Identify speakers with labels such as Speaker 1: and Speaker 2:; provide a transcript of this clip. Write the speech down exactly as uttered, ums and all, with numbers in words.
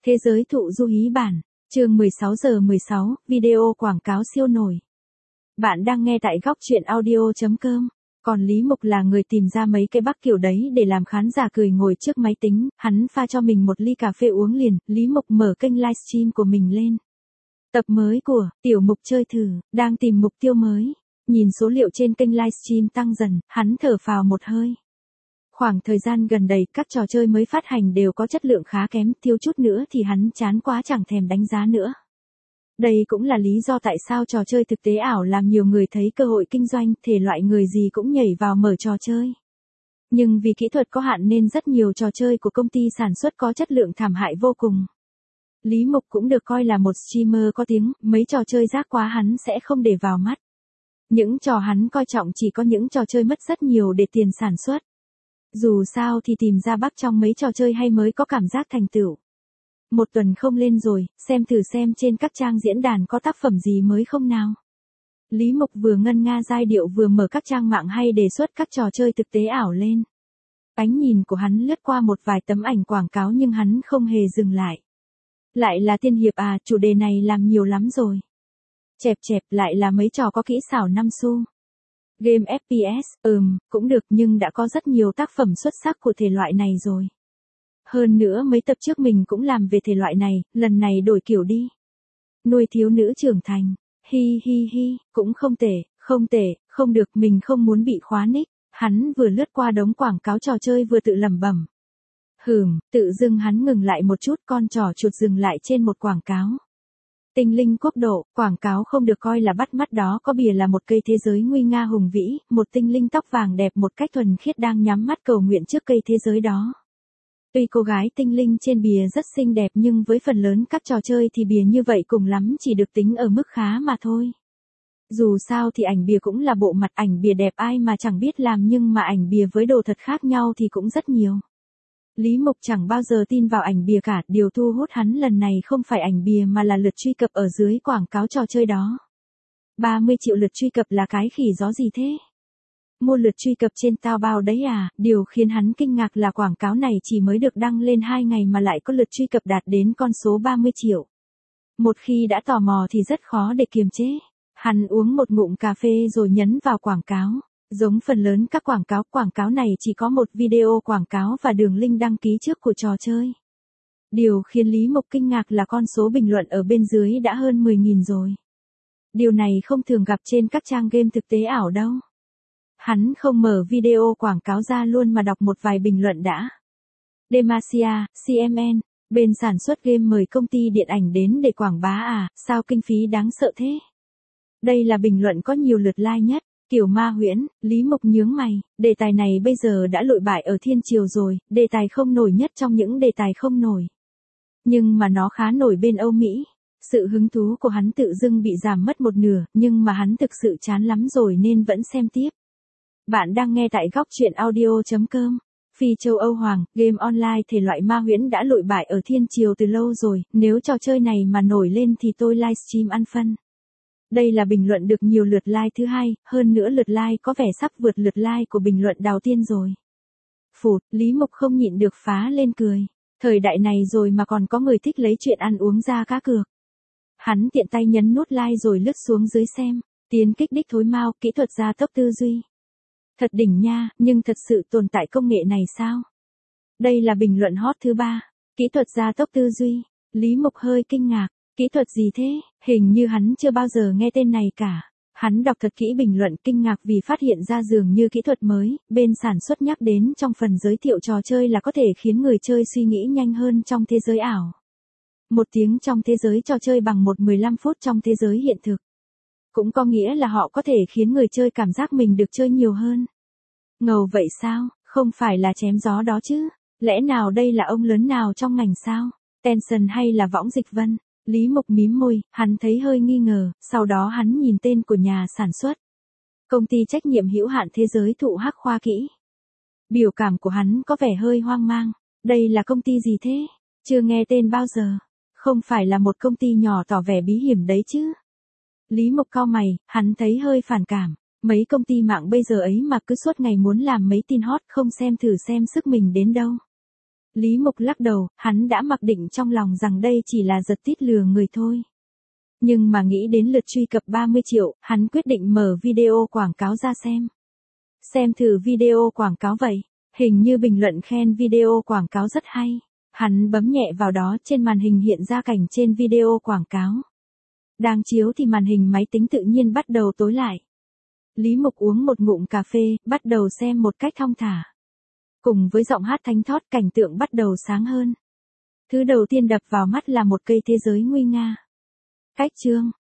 Speaker 1: Thế giới thụ du hí bản, chương mười sáu giờ mười sáu, video quảng cáo siêu nổi. Bạn đang nghe tại góc truyện audio chấm com. Còn Lý Mục là người tìm ra mấy cái bug kiểu đấy để làm khán giả cười ngồi trước máy tính, hắn pha cho mình một ly cà phê uống liền, Lý Mục mở kênh livestream của mình lên. Tập mới của Tiểu Mục chơi thử, đang tìm mục tiêu mới. Nhìn số liệu trên kênh livestream tăng dần, hắn thở phào một hơi. Khoảng thời gian gần đây các trò chơi mới phát hành đều có chất lượng khá kém, thiếu chút nữa thì hắn chán quá chẳng thèm đánh giá nữa. Đây cũng là lý do tại sao trò chơi thực tế ảo làm nhiều người thấy cơ hội kinh doanh, thể loại người gì cũng nhảy vào mở trò chơi. Nhưng vì kỹ thuật có hạn nên rất nhiều trò chơi của công ty sản xuất có chất lượng thảm hại vô cùng. Lý Mục cũng được coi là một streamer có tiếng, mấy trò chơi rác quá hắn sẽ không để vào mắt. Những trò hắn coi trọng chỉ có những trò chơi mất rất nhiều để tiền sản xuất. Dù sao thì tìm ra bug trong mấy trò chơi hay mới có cảm giác thành tựu. Một tuần không lên rồi, xem thử xem trên các trang diễn đàn có tác phẩm gì mới không nào. Lý Mục vừa ngân nga giai điệu vừa mở các trang mạng hay đề xuất các trò chơi thực tế ảo lên. Ánh nhìn của hắn lướt qua một vài tấm ảnh quảng cáo nhưng hắn không hề dừng lại. Lại là tiên hiệp à, chủ đề này làm nhiều lắm rồi. Chẹp chẹp, lại là mấy trò có kỹ xảo năm xu. Game ép pê ét, ừm, cũng được nhưng đã có rất nhiều tác phẩm xuất sắc của thể loại này rồi. Hơn nữa mấy tập trước mình cũng làm về thể loại này, lần này đổi kiểu đi. Nuôi thiếu nữ trưởng thành, hi hi hi, cũng không tệ, không tệ, không được, mình không muốn bị khóa nick. Hắn vừa lướt qua đống quảng cáo trò chơi vừa tự lẩm bẩm. Hừm, tự dưng hắn ngừng lại một chút, con trỏ chuột dừng lại trên một quảng cáo. Tinh linh quốc độ, quảng cáo không được coi là bắt mắt, đó có bìa là một cây thế giới nguy nga hùng vĩ, một tinh linh tóc vàng đẹp một cách thuần khiết đang nhắm mắt cầu nguyện trước cây thế giới đó. Tuy cô gái tinh linh trên bìa rất xinh đẹp nhưng với phần lớn các trò chơi thì bìa như vậy cùng lắm chỉ được tính ở mức khá mà thôi. Dù sao thì ảnh bìa cũng là bộ mặt, ảnh bìa đẹp ai mà chẳng biết làm, nhưng mà ảnh bìa với đồ thật khác nhau thì cũng rất nhiều. Lý Mục chẳng bao giờ tin vào ảnh bìa cả, điều thu hút hắn lần này không phải ảnh bìa mà là lượt truy cập ở dưới quảng cáo trò chơi đó. ba mươi triệu lượt truy cập là cái khỉ gió gì thế? Mua lượt truy cập trên Taobao đấy à? Điều khiến hắn kinh ngạc là quảng cáo này chỉ mới được đăng lên hai ngày mà lại có lượt truy cập đạt đến con số ba mươi triệu. Một khi đã tò mò thì rất khó để kiềm chế. Hắn uống một ngụm cà phê rồi nhấn vào quảng cáo. Giống phần lớn các quảng cáo, quảng cáo này chỉ có một video quảng cáo và đường link đăng ký trước của trò chơi. Điều khiến Lý Mục kinh ngạc là con số bình luận ở bên dưới đã hơn mười nghìn rồi. Điều này không thường gặp trên các trang game thực tế ảo đâu. Hắn không mở video quảng cáo ra luôn mà đọc một vài bình luận đã. Demacia, xê em en, bên sản xuất game mời công ty điện ảnh đến để quảng bá à, sao kinh phí đáng sợ thế? Đây là bình luận có nhiều lượt like nhất. Kiểu ma huyễn, Lý Mục nhướng mày, đề tài này bây giờ đã lụi bại ở thiên triều rồi, đề tài không nổi nhất trong những đề tài không nổi. Nhưng mà nó khá nổi bên Âu Mỹ. Sự hứng thú của hắn tự dưng bị giảm mất một nửa, nhưng mà hắn thực sự chán lắm rồi nên vẫn xem tiếp. Bạn đang nghe tại góc truyện audio chấm com. Phi châu Âu Hoàng, game online thể loại ma huyễn đã lụi bại ở thiên triều từ lâu rồi, nếu trò chơi này mà nổi lên thì tôi livestream ăn phân. Đây là bình luận được nhiều lượt like thứ hai, hơn nữa lượt like có vẻ sắp vượt lượt like của bình luận đầu tiên rồi. Phụt, Lý Mục không nhịn được phá lên cười. Thời đại này rồi mà còn có người thích lấy chuyện ăn uống ra cá cược. Hắn tiện tay nhấn nút like rồi lướt xuống dưới xem. Tiến kích đích thối mao, kỹ thuật gia tốc tư duy. Thật đỉnh nha, nhưng thật sự tồn tại công nghệ này sao? Đây là bình luận hot thứ ba. Kỹ thuật gia tốc tư duy. Lý Mục hơi kinh ngạc. Kỹ thuật gì thế? Hình như hắn chưa bao giờ nghe tên này cả. Hắn đọc thật kỹ bình luận kinh ngạc vì phát hiện ra dường như kỹ thuật mới, bên sản xuất nhắc đến trong phần giới thiệu trò chơi là có thể khiến người chơi suy nghĩ nhanh hơn trong thế giới ảo. Một tiếng trong thế giới trò chơi bằng một mười lăm phút trong thế giới hiện thực. Cũng có nghĩa là họ có thể khiến người chơi cảm giác mình được chơi nhiều hơn. Ngầu vậy sao? Không phải là chém gió đó chứ? Lẽ nào đây là ông lớn nào trong ngành sao? Tencent hay là Võng Dịch Vân? Lý Mục mím môi, hắn thấy hơi nghi ngờ, sau đó hắn nhìn tên của nhà sản xuất. Công ty trách nhiệm hữu hạn thế giới thụ hắc khoa kỹ. Biểu cảm của hắn có vẻ hơi hoang mang. Đây là công ty gì thế? Chưa nghe tên bao giờ. Không phải là một công ty nhỏ tỏ vẻ bí hiểm đấy chứ? Lý Mục cau mày, hắn thấy hơi phản cảm. Mấy công ty mạng bây giờ ấy mà cứ suốt ngày muốn làm mấy tin hot, không xem thử xem sức mình đến đâu. Lý Mục lắc đầu, hắn đã mặc định trong lòng rằng đây chỉ là giật tít lừa người thôi. Nhưng mà nghĩ đến lượt truy cập ba mươi triệu, hắn quyết định mở video quảng cáo ra xem. Xem thử video quảng cáo vậy, hình như bình luận khen video quảng cáo rất hay. Hắn bấm nhẹ vào đó, trên màn hình hiện ra cảnh trên video quảng cáo. Đang chiếu thì màn hình máy tính tự nhiên bắt đầu tối lại. Lý Mục uống một ngụm cà phê, bắt đầu xem một cách thong thả. Cùng với giọng hát thánh thót, cảnh tượng bắt đầu sáng hơn. Thứ đầu tiên đập vào mắt là một cây thế giới nguy nga. Cách chương,